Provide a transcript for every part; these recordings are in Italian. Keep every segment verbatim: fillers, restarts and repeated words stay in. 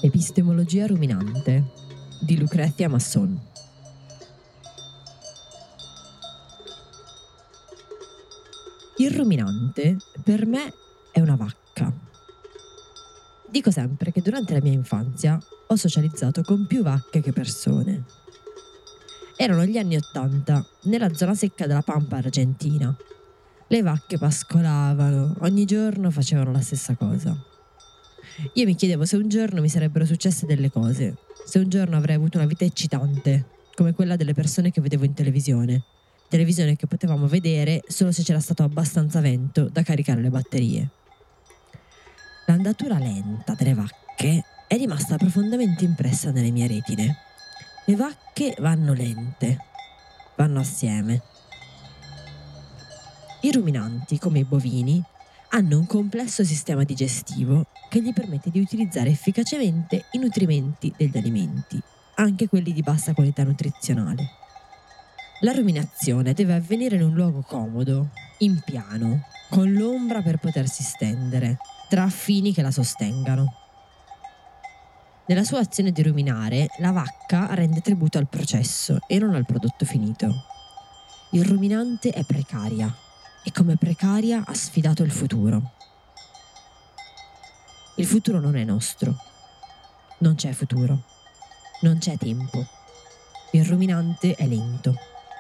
Epistemologia ruminante di Lucrezia Masson. Il ruminante per me è una vacca. Dico sempre che durante la mia infanzia ho socializzato con più vacche che persone. Erano gli anni Ottanta, nella zona secca della Pampa argentina. Le vacche pascolavano, ogni giorno facevano la stessa cosa. Io mi chiedevo se un giorno mi sarebbero successe delle cose, se un giorno avrei avuto una vita eccitante, come quella delle persone che vedevo in televisione, televisione che potevamo vedere solo se c'era stato abbastanza vento da caricare le batterie. L'andatura lenta delle vacche è rimasta profondamente impressa nelle mie retine. Le vacche vanno lente, vanno assieme. I ruminanti, come i bovini, hanno un complesso sistema digestivo che gli permette di utilizzare efficacemente i nutrimenti degli alimenti, anche quelli di bassa qualità nutrizionale. La ruminazione deve avvenire in un luogo comodo, in piano, con l'ombra per potersi stendere, tra affini che la sostengano. Nella sua azione di ruminare, la vacca rende tributo al processo e non al prodotto finito. Il ruminante è precaria e come precaria ha sfidato il futuro. Il futuro non è nostro. Non c'è futuro. Non c'è tempo. Il ruminante è lento.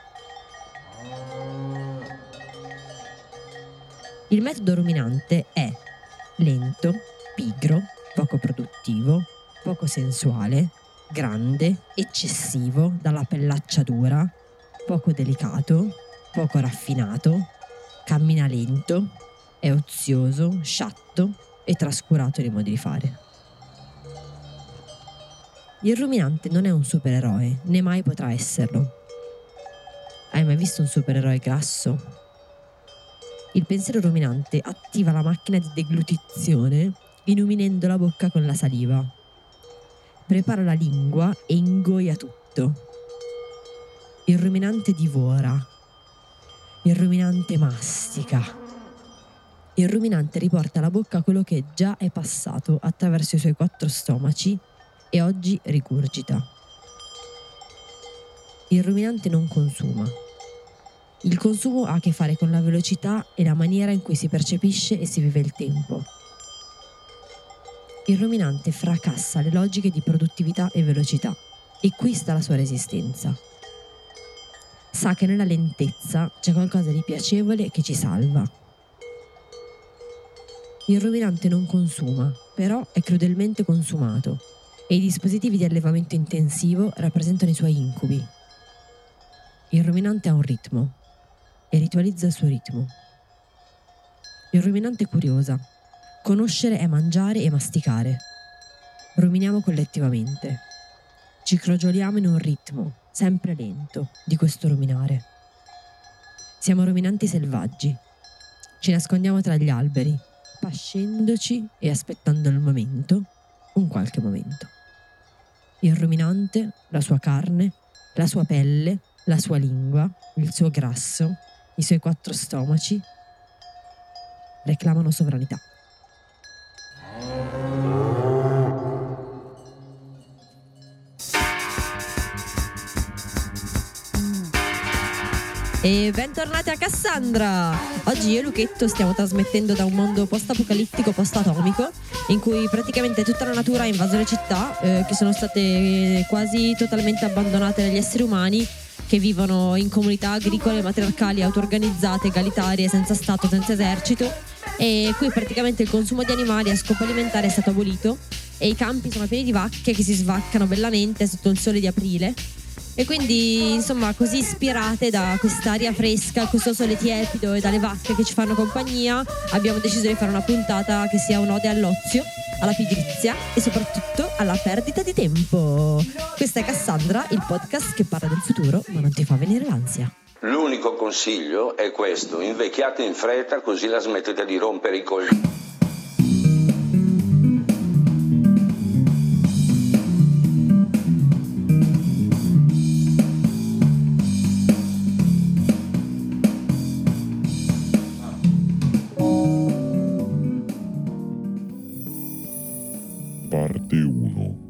Il metodo ruminante è lento, pigro, poco produttivo, poco sensuale, grande, eccessivo, dalla pellaccia dura, poco delicato, poco raffinato, cammina lento, è ozioso, sciatto e trascurato nei modi di fare. Il ruminante non è un supereroe, né mai potrà esserlo. Hai mai visto un supereroe grasso? Il pensiero ruminante attiva la macchina di deglutizione inuminendo la bocca con la saliva. Prepara la lingua e ingoia tutto. Il ruminante divora. Il ruminante mastica. Il ruminante riporta alla bocca quello che già è passato attraverso i suoi quattro stomaci e oggi rigurgita. Il ruminante non consuma. Il consumo ha a che fare con la velocità e la maniera in cui si percepisce e si vive il tempo. Il ruminante fracassa le logiche di produttività e velocità e qui sta la sua resistenza. Sa che nella lentezza c'è qualcosa di piacevole che ci salva. Il ruminante non consuma, però è crudelmente consumato e i dispositivi di allevamento intensivo rappresentano i suoi incubi. Il ruminante ha un ritmo e ritualizza il suo ritmo. Il ruminante è curiosa. Conoscere è mangiare e masticare. Ruminiamo collettivamente. Ci crogioliamo in un ritmo, sempre lento, di questo ruminare. Siamo ruminanti selvaggi. Ci nascondiamo tra gli alberi, pascendoci e aspettando il momento, un qualche momento. Il ruminante, la sua carne, la sua pelle, la sua lingua, il suo grasso, i suoi quattro stomaci, reclamano sovranità. E bentornati a Cassandra! Oggi io e Luchetto stiamo trasmettendo da un mondo post-apocalittico, post-atomico, in cui praticamente tutta la natura ha invaso le città, eh, che sono state quasi totalmente abbandonate dagli esseri umani, che vivono in comunità agricole, matriarcali, auto-organizzate, egalitarie, senza Stato, senza esercito. E qui praticamente il consumo di animali a scopo alimentare è stato abolito e i campi sono pieni di vacche che si svaccano bellamente sotto il sole di aprile. E quindi, insomma, così ispirate da quest'aria fresca, questo sole tiepido e dalle vacche che ci fanno compagnia, abbiamo deciso di fare una puntata che sia un'ode all'ozio, alla pigrizia e soprattutto alla perdita di tempo. Questa è Cassandra, il podcast che parla del futuro ma non ti fa venire l'ansia. L'unico consiglio è questo: invecchiate in fretta così la smettete di rompere i coglioni. Parte uno.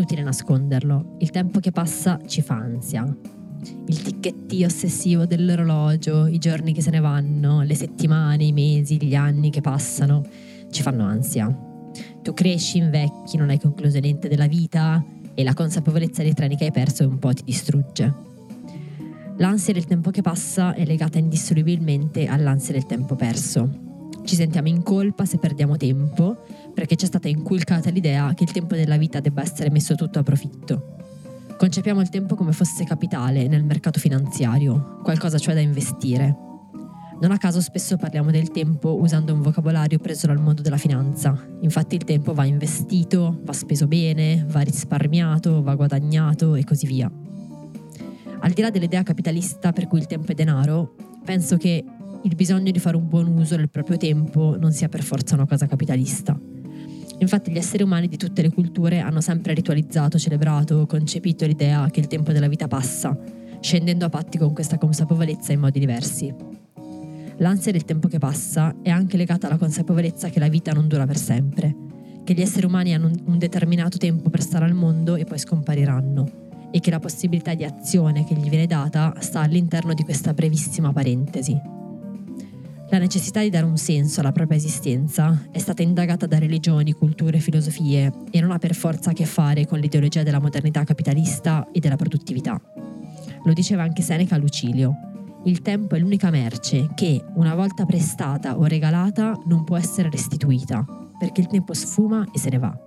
inutile nasconderlo, il tempo che passa ci fa ansia. Il ticchettio ossessivo dell'orologio, i giorni che se ne vanno, le settimane, i mesi, gli anni che passano, ci fanno ansia. Tu cresci, invecchi, non hai concluso niente della vita e la consapevolezza dei treni che hai perso un po' ti distrugge. L'ansia del tempo che passa è legata indissolubilmente all'ansia del tempo perso. Ci sentiamo in colpa se perdiamo tempo, perché ci è stata inculcata l'idea che il tempo della vita debba essere messo tutto a profitto. Concepiamo il tempo come fosse capitale nel mercato finanziario, qualcosa cioè da investire. Non a caso spesso parliamo del tempo usando un vocabolario preso dal mondo della finanza. Infatti il tempo va investito, va speso bene, va risparmiato, va guadagnato e così via. Al di là dell'idea capitalista per cui il tempo è denaro, penso che il bisogno di fare un buon uso del proprio tempo non sia per forza una cosa capitalista. Infatti gli esseri umani di tutte le culture hanno sempre ritualizzato, celebrato, concepito l'idea che il tempo della vita passa, scendendo a patti con questa consapevolezza in modi diversi. L'ansia del tempo che passa è anche legata alla consapevolezza che la vita non dura per sempre, che gli esseri umani hanno un determinato tempo per stare al mondo e poi scompariranno, e che la possibilità di azione che gli viene data sta all'interno di questa brevissima parentesi. La necessità di dare un senso alla propria esistenza è stata indagata da religioni, culture e filosofie e non ha per forza a che fare con l'ideologia della modernità capitalista e della produttività. Lo diceva anche Seneca a Lucilio: il tempo è l'unica merce che, una volta prestata o regalata, non può essere restituita, perché il tempo sfuma e se ne va.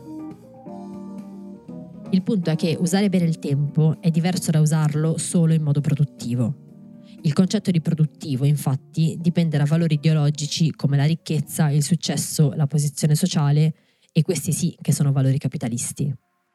Il punto è che usare bene il tempo è diverso da usarlo solo in modo produttivo. Il concetto di produttivo, infatti, dipende da valori ideologici come la ricchezza, il successo, la posizione sociale, e questi sì che sono valori capitalisti.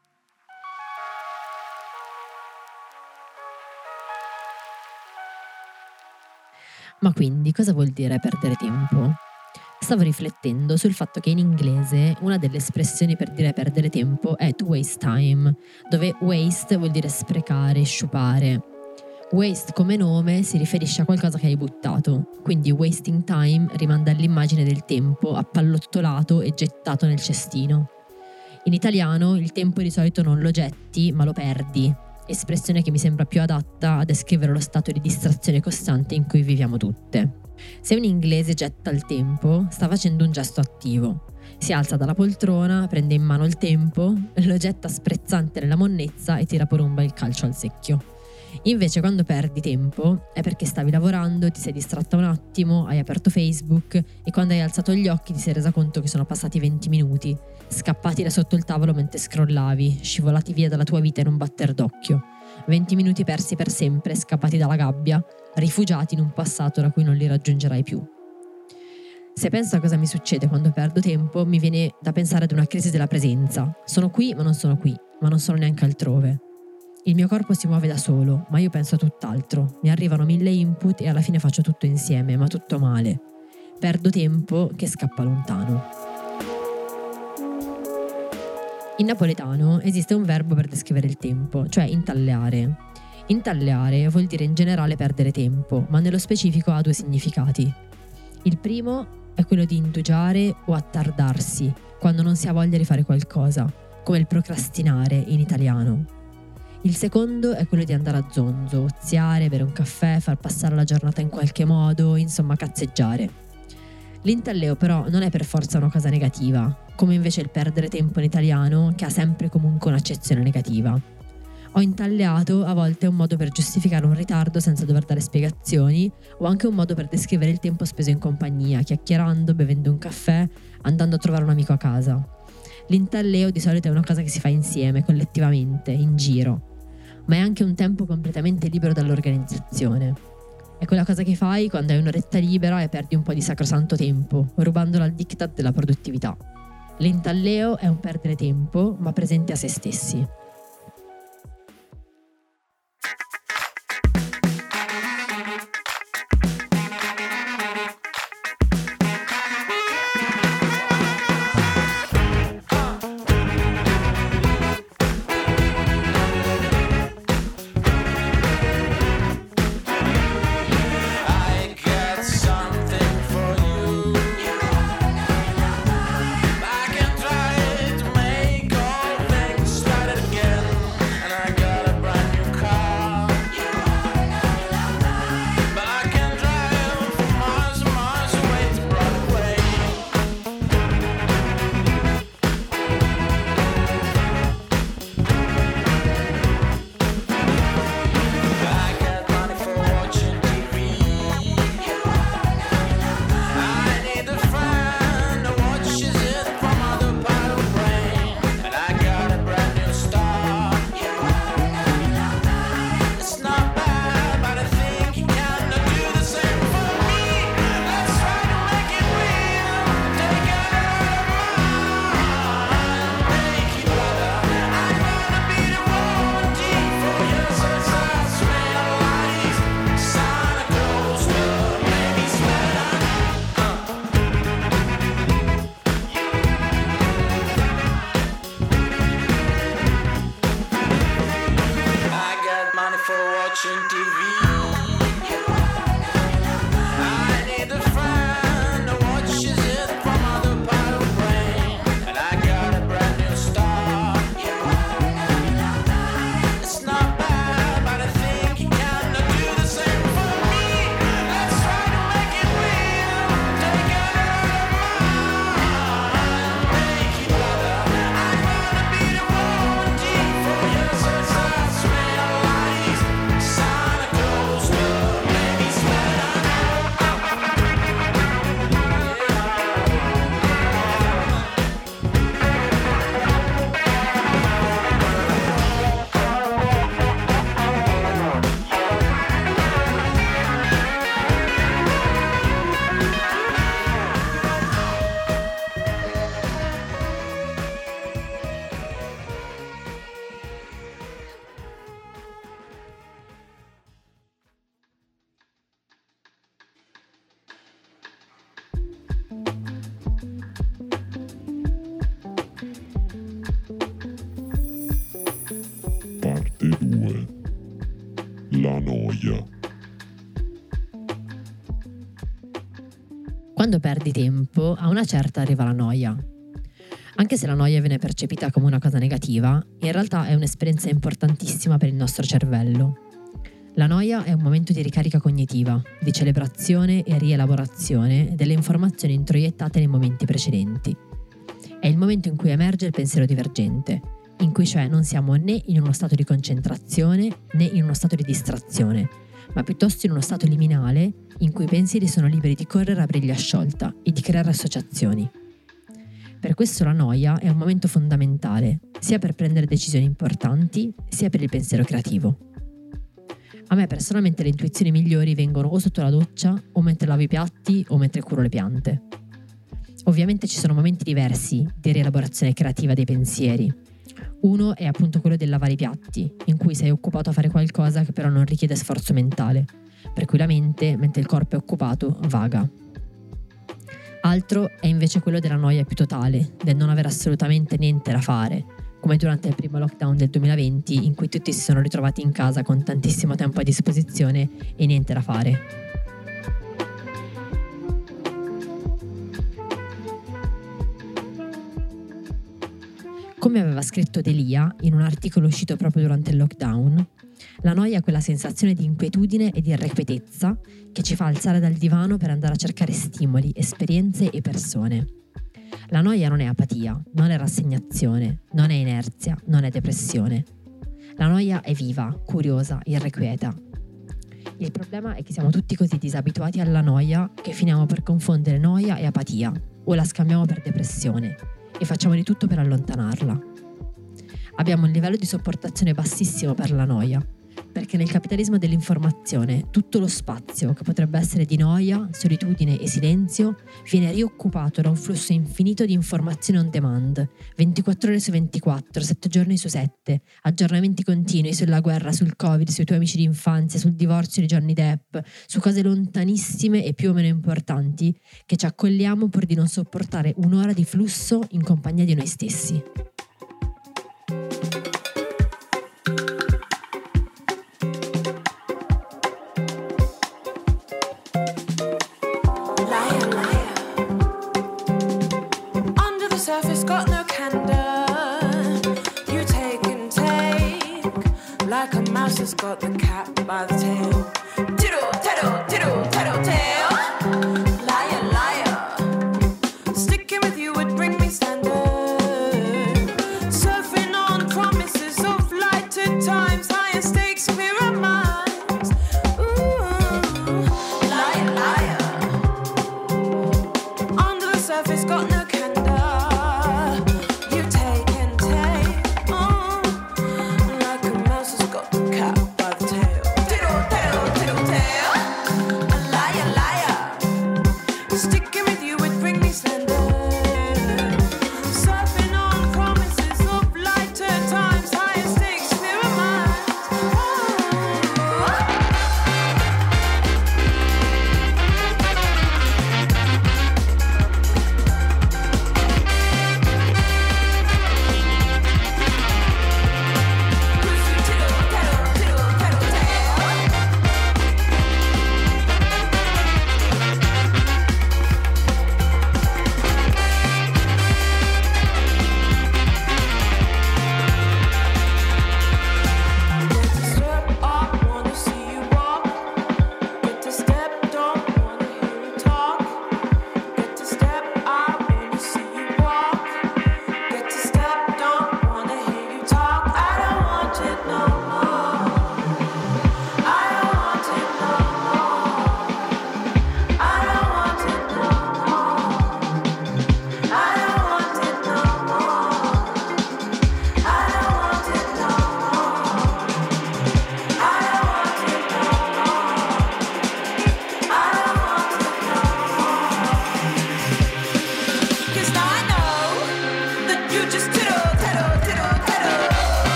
Ma quindi cosa vuol dire perdere tempo? Stavo riflettendo sul fatto che in inglese una delle espressioni per dire perdere tempo è to waste time, dove waste vuol dire sprecare, sciupare. Waste come nome si riferisce a qualcosa che hai buttato, quindi wasting time rimanda all'immagine del tempo appallottolato e gettato nel cestino. In italiano il tempo di solito non lo getti, ma lo perdi, espressione che mi sembra più adatta a descrivere lo stato di distrazione costante in cui viviamo tutte. Se un inglese getta il tempo, sta facendo un gesto attivo. Si alza dalla poltrona, prende in mano il tempo, lo getta sprezzante nella monnezza e tira per un bel calcio al secchio. Invece quando perdi tempo è perché stavi lavorando, ti sei distratta un attimo, hai aperto Facebook e quando hai alzato gli occhi ti sei resa conto che sono passati venti minuti, scappati da sotto il tavolo mentre scrollavi, scivolati via dalla tua vita in un batter d'occhio. venti minuti persi per sempre, scappati dalla gabbia, rifugiati in un passato da cui non li raggiungerai più. Se penso a cosa mi succede quando perdo tempo, mi viene da pensare ad una crisi della presenza. Sono qui ma non sono qui, ma non sono neanche altrove. Il mio corpo si muove da solo, ma io penso a tutt'altro. Mi arrivano mille input e alla fine faccio tutto insieme, ma tutto male. Perdo tempo che scappa lontano. In napoletano esiste un verbo per descrivere il tempo, cioè intalleare. Intalleare vuol dire in generale perdere tempo, ma nello specifico ha due significati. Il primo è quello di indugiare o attardarsi, quando non si ha voglia di fare qualcosa, come il procrastinare in italiano. Il secondo è quello di andare a zonzo, oziare, bere un caffè, far passare la giornata in qualche modo, insomma cazzeggiare. L'intalleo però non è per forza una cosa negativa, come invece il perdere tempo in italiano, che ha sempre comunque un'accezione negativa. Ho intalleato a volte è un modo per giustificare un ritardo senza dover dare spiegazioni, o anche un modo per descrivere il tempo speso in compagnia, chiacchierando, bevendo un caffè, andando a trovare un amico a casa. L'intalleo di solito è una cosa che si fa insieme, collettivamente, in giro, ma è anche un tempo completamente libero dall'organizzazione. È quella cosa che fai quando hai un'oretta libera e perdi un po' di sacrosanto tempo, rubandola al diktat della produttività. L'intalleo è un perdere tempo, ma presente a se stessi. Make all things start di tempo, a una certa arriva la noia. Anche se la noia viene percepita come una cosa negativa, in realtà è un'esperienza importantissima per il nostro cervello. La noia è un momento di ricarica cognitiva, di celebrazione e rielaborazione delle informazioni introiettate nei momenti precedenti. È il momento in cui emerge il pensiero divergente, in cui cioè non siamo né in uno stato di concentrazione né in uno stato di distrazione, ma piuttosto in uno stato liminale in cui i pensieri sono liberi di correre a briglia sciolta e di creare associazioni. Per questo la noia è un momento fondamentale, sia per prendere decisioni importanti, sia per il pensiero creativo. A me personalmente le intuizioni migliori vengono o sotto la doccia, o mentre lavo i piatti, o mentre curo le piante. Ovviamente ci sono momenti diversi di rielaborazione creativa dei pensieri. Uno è appunto quello del lavare i piatti, in cui sei occupato a fare qualcosa che però non richiede sforzo mentale, per cui la mente, mentre il corpo è occupato, vaga. Altro è invece quello della noia più totale, del non avere assolutamente niente da fare, come durante il primo lockdown del duemilaventi, in cui tutti si sono ritrovati in casa con tantissimo tempo a disposizione e niente da fare. Come aveva scritto Delia in un articolo uscito proprio durante il lockdown, la noia è quella sensazione di inquietudine e di irrequietezza che ci fa alzare dal divano per andare a cercare stimoli, esperienze e persone. La noia non è apatia, non è rassegnazione, non è inerzia, non è depressione. La noia è viva, curiosa, irrequieta. Il problema è che siamo tutti così disabituati alla noia che finiamo per confondere noia e apatia, o la scambiamo per depressione, e facciamo di tutto per allontanarla. Abbiamo un livello di sopportazione bassissimo per la noia, perché nel capitalismo dell'informazione tutto lo spazio che potrebbe essere di noia, solitudine e silenzio viene rioccupato da un flusso infinito di informazioni on demand, ventiquattro ore su ventiquattro, sette giorni su sette, aggiornamenti continui sulla guerra, sul Covid, sui tuoi amici di infanzia, sul divorzio di Johnny Depp, su cose lontanissime e più o meno importanti che ci accolliamo pur di non sopportare un'ora di flusso in compagnia di noi stessi. Has got the cat by the tail. Diddle, diddle, diddle, diddle, tail. Liar, liar. Sticking with you would bring me standard. Surfing on promises of lighter times, higher stakes, clearer minds. Ooh, liar, liar. Under the surface, got no candor. You take and take. Oh, like a mouse has got the cat.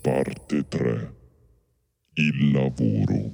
Parte tre. Il lavoro.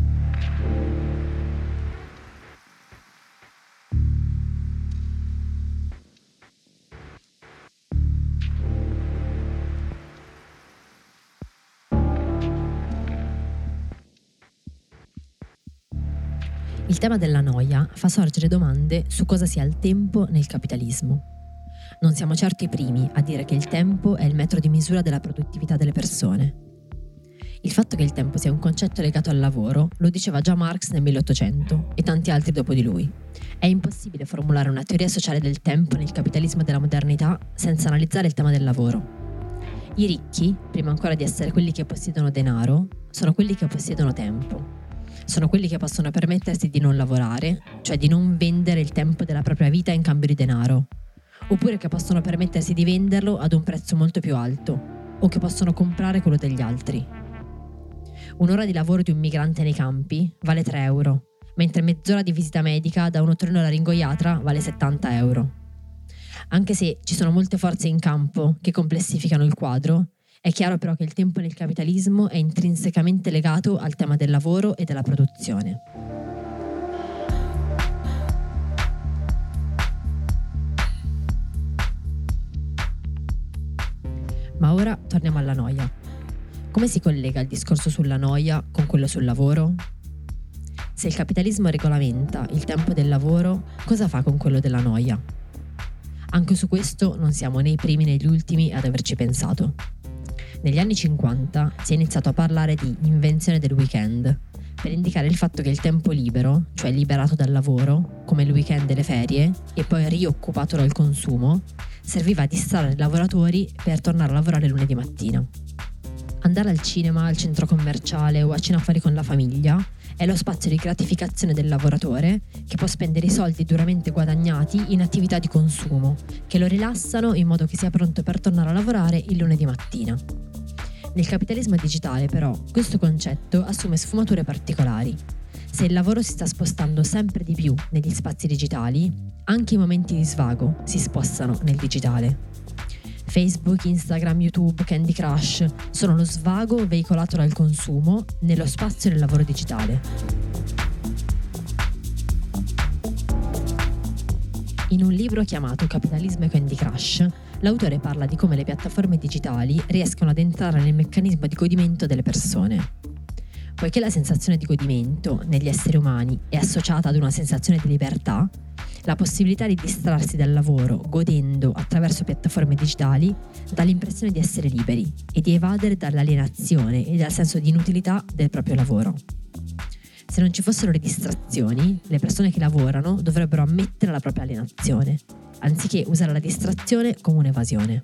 Il tema della noia fa sorgere domande su cosa sia il tempo nel capitalismo. Non siamo certo i primi a dire che il tempo è il metro di misura della produttività delle persone. Il fatto che il tempo sia un concetto legato al lavoro lo diceva già Marx nel milleottocento e tanti altri dopo di lui. È impossibile formulare una teoria sociale del tempo nel capitalismo della modernità senza analizzare il tema del lavoro. I ricchi, prima ancora di essere quelli che possiedono denaro, sono quelli che possiedono tempo. Sono quelli che possono permettersi di non lavorare, cioè di non vendere il tempo della propria vita in cambio di denaro, oppure che possono permettersi di venderlo ad un prezzo molto più alto, o che possono comprare quello degli altri. Un'ora di lavoro di un migrante nei campi vale tre euro, mentre mezz'ora di visita medica da un otorinolaringoiatra vale settanta euro. Anche se ci sono molte forze in campo che complessificano il quadro, è chiaro però che il tempo nel capitalismo è intrinsecamente legato al tema del lavoro e della produzione. Ma ora torniamo alla noia. Come si collega il discorso sulla noia con quello sul lavoro? Se il capitalismo regolamenta il tempo del lavoro, cosa fa con quello della noia? Anche su questo non siamo né i primi né gli ultimi ad averci pensato. Negli anni cinquanta si è iniziato a parlare di invenzione del weekend, per indicare il fatto che il tempo libero, cioè liberato dal lavoro, come il weekend e le ferie, e poi rioccupato dal consumo, serviva a distrarre i lavoratori per tornare a lavorare lunedì mattina. Andare al cinema, al centro commerciale o a cena fuori con la famiglia è lo spazio di gratificazione del lavoratore che può spendere i soldi duramente guadagnati in attività di consumo, che lo rilassano in modo che sia pronto per tornare a lavorare il lunedì mattina. Nel capitalismo digitale, però, questo concetto assume sfumature particolari. Se il lavoro si sta spostando sempre di più negli spazi digitali, anche i momenti di svago si spostano nel digitale. Facebook, Instagram, YouTube, Candy Crush sono lo svago veicolato dal consumo nello spazio del lavoro digitale. In un libro chiamato Capitalismo e Candy Crush, l'autore parla di come le piattaforme digitali riescono ad entrare nel meccanismo di godimento delle persone. Poiché la sensazione di godimento negli esseri umani è associata ad una sensazione di libertà, la possibilità di distrarsi dal lavoro godendo attraverso piattaforme digitali dà l'impressione di essere liberi e di evadere dall'alienazione e dal senso di inutilità del proprio lavoro. Se non ci fossero le distrazioni, le persone che lavorano dovrebbero ammettere la propria alienazione, anziché usare la distrazione come un'evasione.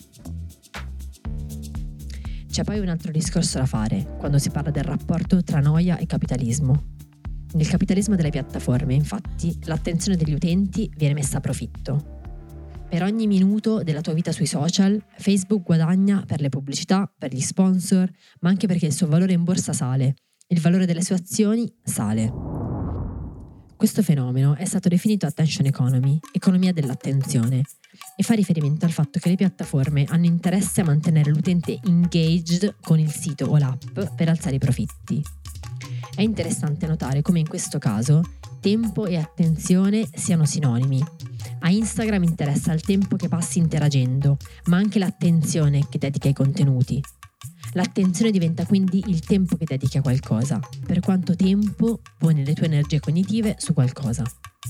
C'è poi un altro discorso da fare quando si parla del rapporto tra noia e capitalismo. Nel capitalismo delle piattaforme, infatti, l'attenzione degli utenti viene messa a profitto. Per ogni minuto della tua vita sui social, Facebook guadagna per le pubblicità, per gli sponsor, ma anche perché il suo valore in borsa sale, il valore delle sue azioni sale. Questo fenomeno è stato definito attention economy, economia dell'attenzione, e fa riferimento al fatto che le piattaforme hanno interesse a mantenere l'utente engaged con il sito o l'app per alzare i profitti. È interessante notare come in questo caso tempo e attenzione siano sinonimi. A Instagram interessa il tempo che passi interagendo, ma anche l'attenzione che dedichi ai contenuti. L'attenzione diventa quindi il tempo che dedichi a qualcosa, per quanto tempo poni le tue energie cognitive su qualcosa.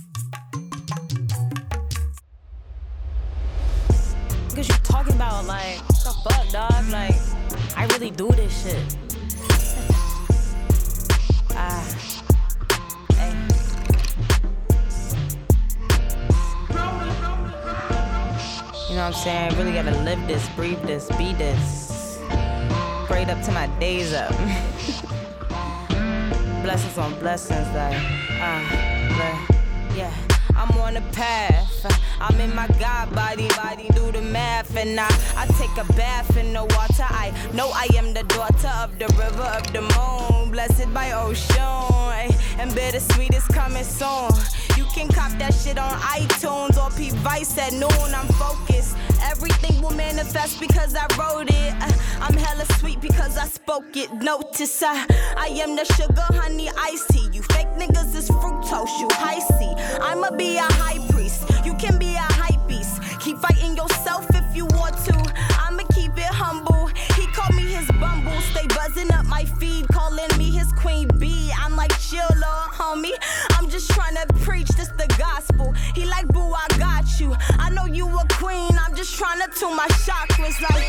Because you're talking about like, what the fuck, dog? Like, I really do this shit. Ah, hey. You know what I'm saying? I really gotta live this, breathe this, be this. Prayed up to my days up. Blessings on blessings, like, ah, uh, yeah. I'm on the path. I'm in my God body, body, do the math, and I, I take a bath in the water. I know I am the daughter of the river of the moon, blessed by ocean, and bittersweet is coming soon. You can cop that shit on iTunes or P Vice at noon. I'm focused. Everything will manifest because I wrote it. Uh, I'm hella sweet because I spoke it. Notice I, I am the sugar, honey, iced tea. You fake niggas is fructose, you high C. I'ma be a high priest. You can be a hype beast. Keep fighting yourself if you want to. I'ma keep it humble. He called me his bumble. Stay buzzing up my feed, calling me his queen bee. I'm like, chill, little homie. I'm just trying to preach this the gospel. He like, boo, I got you. I know you a queen. I'm just trying to tune my chakras like.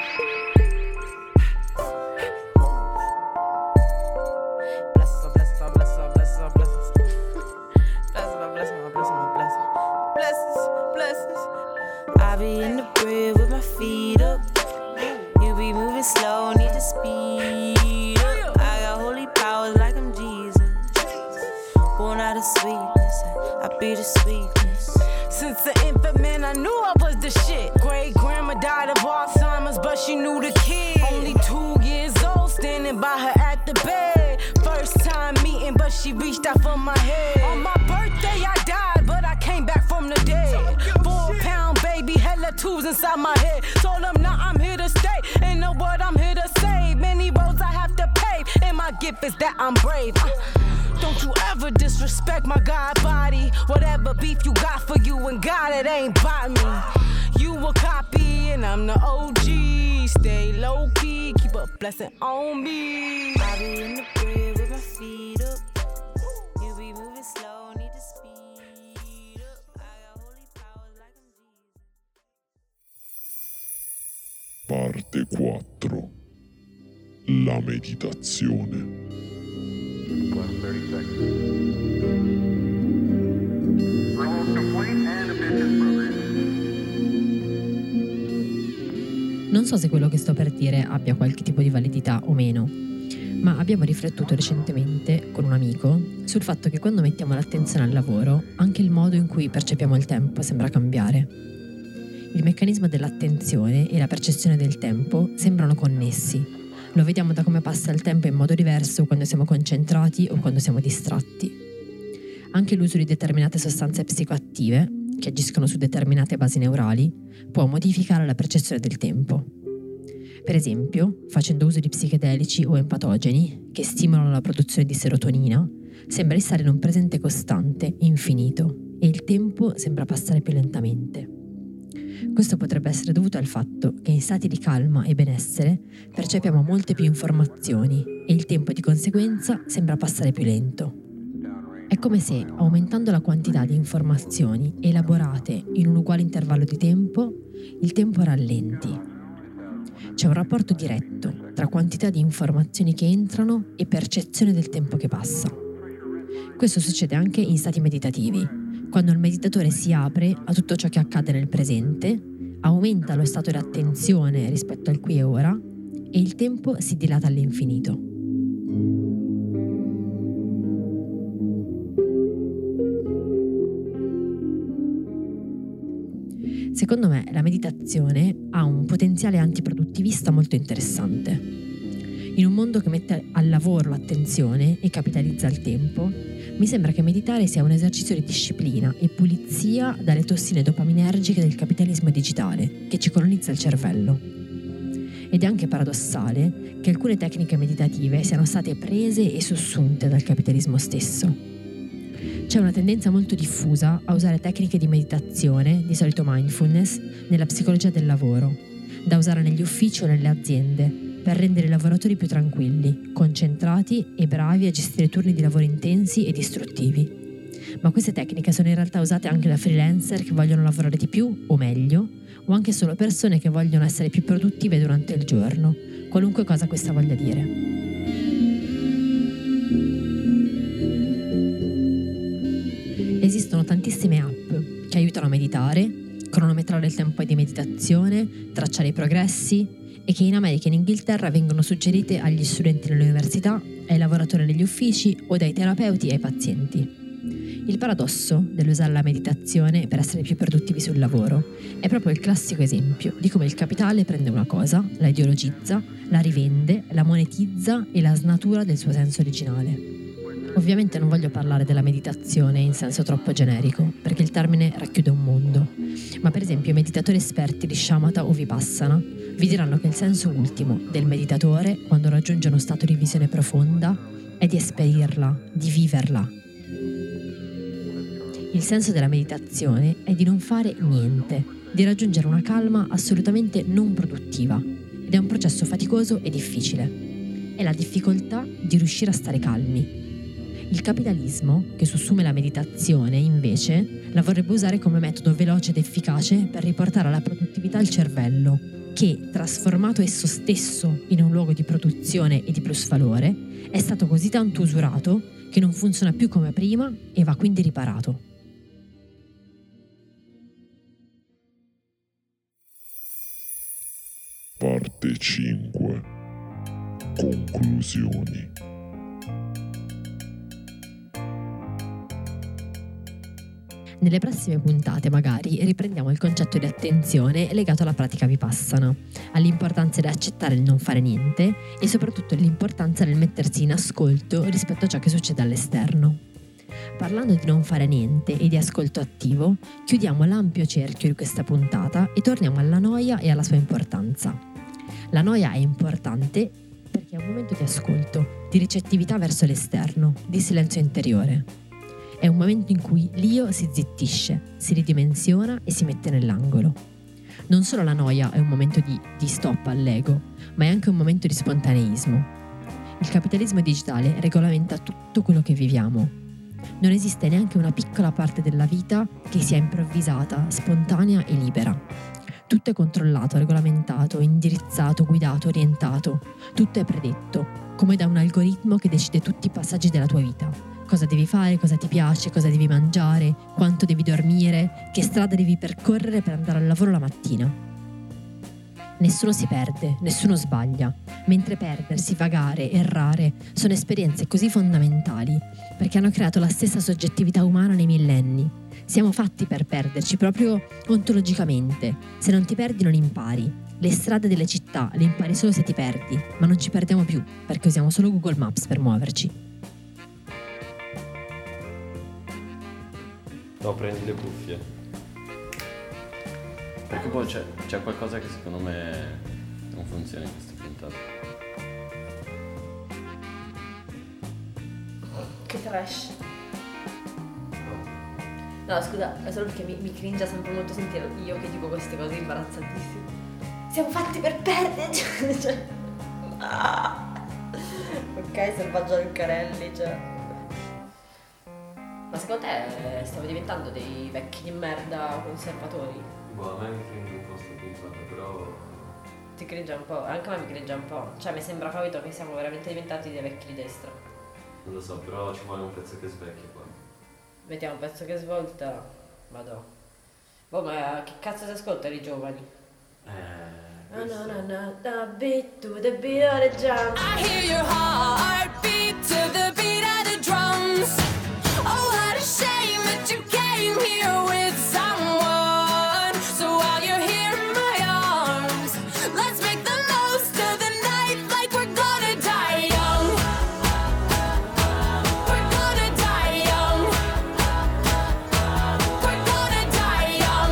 Bless her, bless her, bless her, bless her, bless her. Bless her, bless her, bless her, bless her. Blessings, blessings. I be in the crib with my feet up. You be moving slow, need to speed up. I got holy powers like I'm Jesus. Born out of sweetness, I be the sweetness. Since the infant man, I knew I was the shit. Great grandma died of Alzheimer's, but she knew the kid. Only two years old, standing by her at the bed. First time meeting, but she reached out for my head. On my birthday, I died, but I came back from the dead. Four pound baby, hella tubes inside my head. Told them, nah, I'm here to stay. Ain't no word, I'm here to save. Many roads I have to pave, and my gift is that I'm brave. Uh, Don't you ever disrespect my God body. Whatever beef you got for you and God, it ain't by me. You a copy and I'm the O G. Stay low key, keep a blessing on me. I be in the crib with my feet up. You be moving slow, need to speed up. I got holy powers like I'm Jesus. Parte quattro. La meditazione. thirty seconds. Almost complete and business program. Non so se quello che sto per dire abbia qualche tipo di validità o meno, ma abbiamo riflettuto recentemente con un amico sul fatto che quando mettiamo l'attenzione al lavoro, anche il modo in cui percepiamo il tempo sembra cambiare. Il meccanismo dell'attenzione e la percezione del tempo sembrano connessi. Lo vediamo da come passa il tempo in modo diverso quando siamo concentrati o quando siamo distratti. Anche l'uso di determinate sostanze psicoattive, che agiscono su determinate basi neurali, può modificare la percezione del tempo. Per esempio, facendo uso di psichedelici o empatogeni, che stimolano la produzione di serotonina, sembra di stare in un presente costante, infinito, e il tempo sembra passare più lentamente. Questo potrebbe essere dovuto al fatto che in stati di calma e benessere percepiamo molte più informazioni e il tempo di conseguenza sembra passare più lento. È come se, aumentando la quantità di informazioni elaborate in un uguale intervallo di tempo, il tempo rallenti. C'è un rapporto diretto tra quantità di informazioni che entrano e percezione del tempo che passa. Questo succede anche in stati meditativi. Quando il meditatore si apre a tutto ciò che accade nel presente, aumenta lo stato di attenzione rispetto al qui e ora e il tempo si dilata all'infinito. Secondo me la meditazione ha un potenziale antiproduttivista molto interessante. In un mondo che mette al lavoro l'attenzione e capitalizza il tempo, mi sembra che meditare sia un esercizio di disciplina e pulizia dalle tossine dopaminergiche del capitalismo digitale che ci colonizza il cervello. Ed è anche paradossale che alcune tecniche meditative siano state prese e sussunte dal capitalismo stesso. C'è una tendenza molto diffusa a usare tecniche di meditazione, di solito mindfulness, nella psicologia del lavoro, da usare negli uffici o nelle aziende, per rendere i lavoratori più tranquilli, concentrati e bravi a gestire turni di lavoro intensi e distruttivi. Ma queste tecniche sono in realtà usate anche da freelancer che vogliono lavorare di più o meglio, o anche solo persone che vogliono essere più produttive durante il giorno, qualunque cosa questa voglia dire. Esistono tantissime app che aiutano a meditare, cronometrare il tempo di meditazione, tracciare i progressi, e che in America e in Inghilterra vengono suggerite agli studenti nelle università, ai lavoratori negli uffici o dai terapeuti ai pazienti. Il paradosso dell'usare la meditazione per essere più produttivi sul lavoro è proprio il classico esempio di come il capitale prende una cosa, la ideologizza, la rivende, la monetizza e la snatura del suo senso originale. Ovviamente non voglio parlare della meditazione in senso troppo generico, perché il termine racchiude un mondo, ma per esempio i meditatori esperti di shamatha o vipassana vi diranno che il senso ultimo del meditatore, quando raggiunge uno stato di visione profonda, è di esperirla, di viverla. Il senso della meditazione è di non fare niente, di raggiungere una calma assolutamente non produttiva, ed è un processo faticoso e difficile. È la difficoltà di riuscire a stare calmi. Il capitalismo, che sussume la meditazione, invece, la vorrebbe usare come metodo veloce ed efficace per riportare alla produttività il cervello, che, trasformato esso stesso in un luogo di produzione e di plusvalore, è stato così tanto usurato che non funziona più come prima e va quindi riparato. Parte cinque. Conclusioni. Nelle prossime puntate magari riprendiamo il concetto di attenzione legato alla pratica vipassana, all'importanza di accettare il non fare niente e soprattutto l'importanza del mettersi in ascolto rispetto a ciò che succede all'esterno. Parlando di non fare niente e di ascolto attivo, chiudiamo l'ampio cerchio di questa puntata e torniamo alla noia e alla sua importanza. La noia è importante perché è un momento di ascolto, di ricettività verso l'esterno, di silenzio interiore. È un momento in cui l'io si zittisce, si ridimensiona e si mette nell'angolo. Non solo la noia è un momento di, di stop all'ego, ma è anche un momento di spontaneismo. Il capitalismo digitale regolamenta tutto quello che viviamo. Non esiste neanche una piccola parte della vita che sia improvvisata, spontanea e libera. Tutto è controllato, regolamentato, indirizzato, guidato, orientato. Tutto è predetto, come da un algoritmo che decide tutti i passaggi della tua vita. Cosa devi fare, cosa ti piace, cosa devi mangiare, quanto devi dormire, che strada devi percorrere per andare al lavoro la mattina. Nessuno si perde, nessuno sbaglia, mentre perdersi, vagare, errare sono esperienze così fondamentali perché hanno creato la stessa soggettività umana nei millenni. Siamo fatti per perderci, proprio ontologicamente. Se non ti perdi non impari. Le strade delle città le impari solo se ti perdi, ma non ci perdiamo più perché usiamo solo Google Maps per muoverci. No, prendi le cuffie. Perché poi c'è, c'è qualcosa che secondo me non funziona in questa puntata. Che trash. No, scusa, è solo perché mi, mi cringia sempre molto sentire io che dico queste cose imbarazzatissime. Siamo fatti per perderci. Cioè. Ah. Ok, selvaggio Lucarelli, cioè. Ma secondo te stiamo diventando dei vecchi di merda conservatori? Boh, a me mi cringe un po' sta puntata, però... Ti cringe un po'? Anche a me mi cringe un po'. Cioè mi sembra capito che siamo veramente diventati dei vecchi di destra. Non lo so, però ci vuole un pezzo che svecchia qua. Mettiamo un pezzo che svolta. Vado. Boh, ma che cazzo si ascolta i giovani? Eh... No, no, no, no, the beat to the beat of the drum. I hear your heart beat to the beat of the drums. Oh, what a shame that you came here with someone. So while you're here in my arms, let's make the most of the night like we're gonna die young. We're gonna die young. We're gonna die young.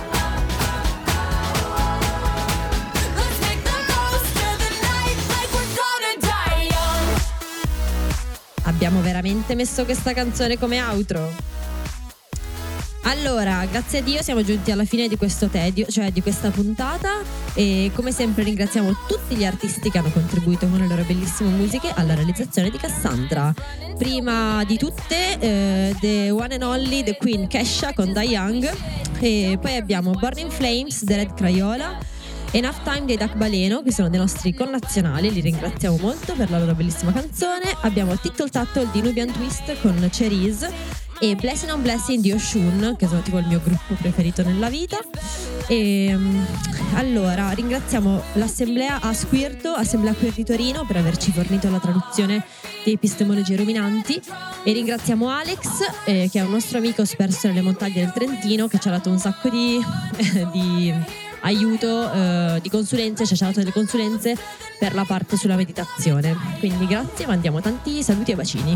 Let's make the most of the night like we're gonna die young. Abbiamo veramente messo questa canzone come outro? Allora, grazie a Dio siamo giunti alla fine di questo tedio, cioè di questa puntata, e come sempre ringraziamo tutti gli artisti che hanno contribuito con le loro bellissime musiche alla realizzazione di Cassandra. Prima di tutte eh, The One and Only, The Queen Kesha con Die Young, e poi abbiamo Born in Flames, The Red Crayola, Enough Time dei Duck Baleno, che sono dei nostri connazionali, li ringraziamo molto per la loro bellissima canzone. Abbiamo Tittle Tattle di Nubian Twist con Cherise e Blessing on Blessing di Oshun, che sono tipo il mio gruppo preferito nella vita. E um, allora ringraziamo l'Assemblea a Squirto, Assemblea Queer di Torino, per averci fornito la traduzione di Epistemologie Ruminanti, e ringraziamo Alex, eh, che è un nostro amico sperso nelle montagne del Trentino, che ci ha dato un sacco di, di aiuto, eh, di consulenze, ci ha dato delle consulenze per la parte sulla meditazione. Quindi grazie, mandiamo tanti saluti e bacini.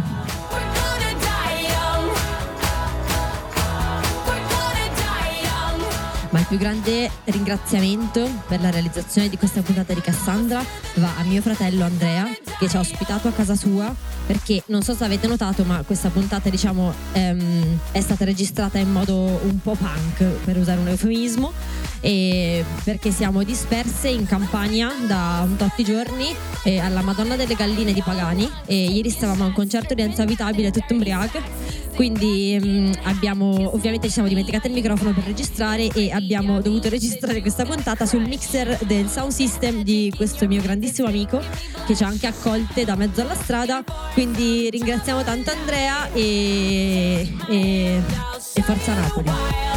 Ma il più grande ringraziamento per la realizzazione di questa puntata di Cassandra va a mio fratello Andrea, che ci ha ospitato a casa sua, perché non so se avete notato, ma questa puntata, diciamo, ehm, è stata registrata in modo un po' punk, per usare un eufemismo, e perché siamo disperse in Campania da un tot di giorni, eh, alla Madonna delle Galline di Pagani, e ieri stavamo a un concerto di Enzo Abitabile tutto ubriache. Quindi mh, abbiamo ovviamente ci siamo dimenticati il microfono per registrare, e abbiamo dovuto registrare questa puntata sul mixer del sound system di questo mio grandissimo amico, che ci ha anche accolte da mezzo alla strada. Quindi ringraziamo tanto Andrea, e, e, e forza Napoli.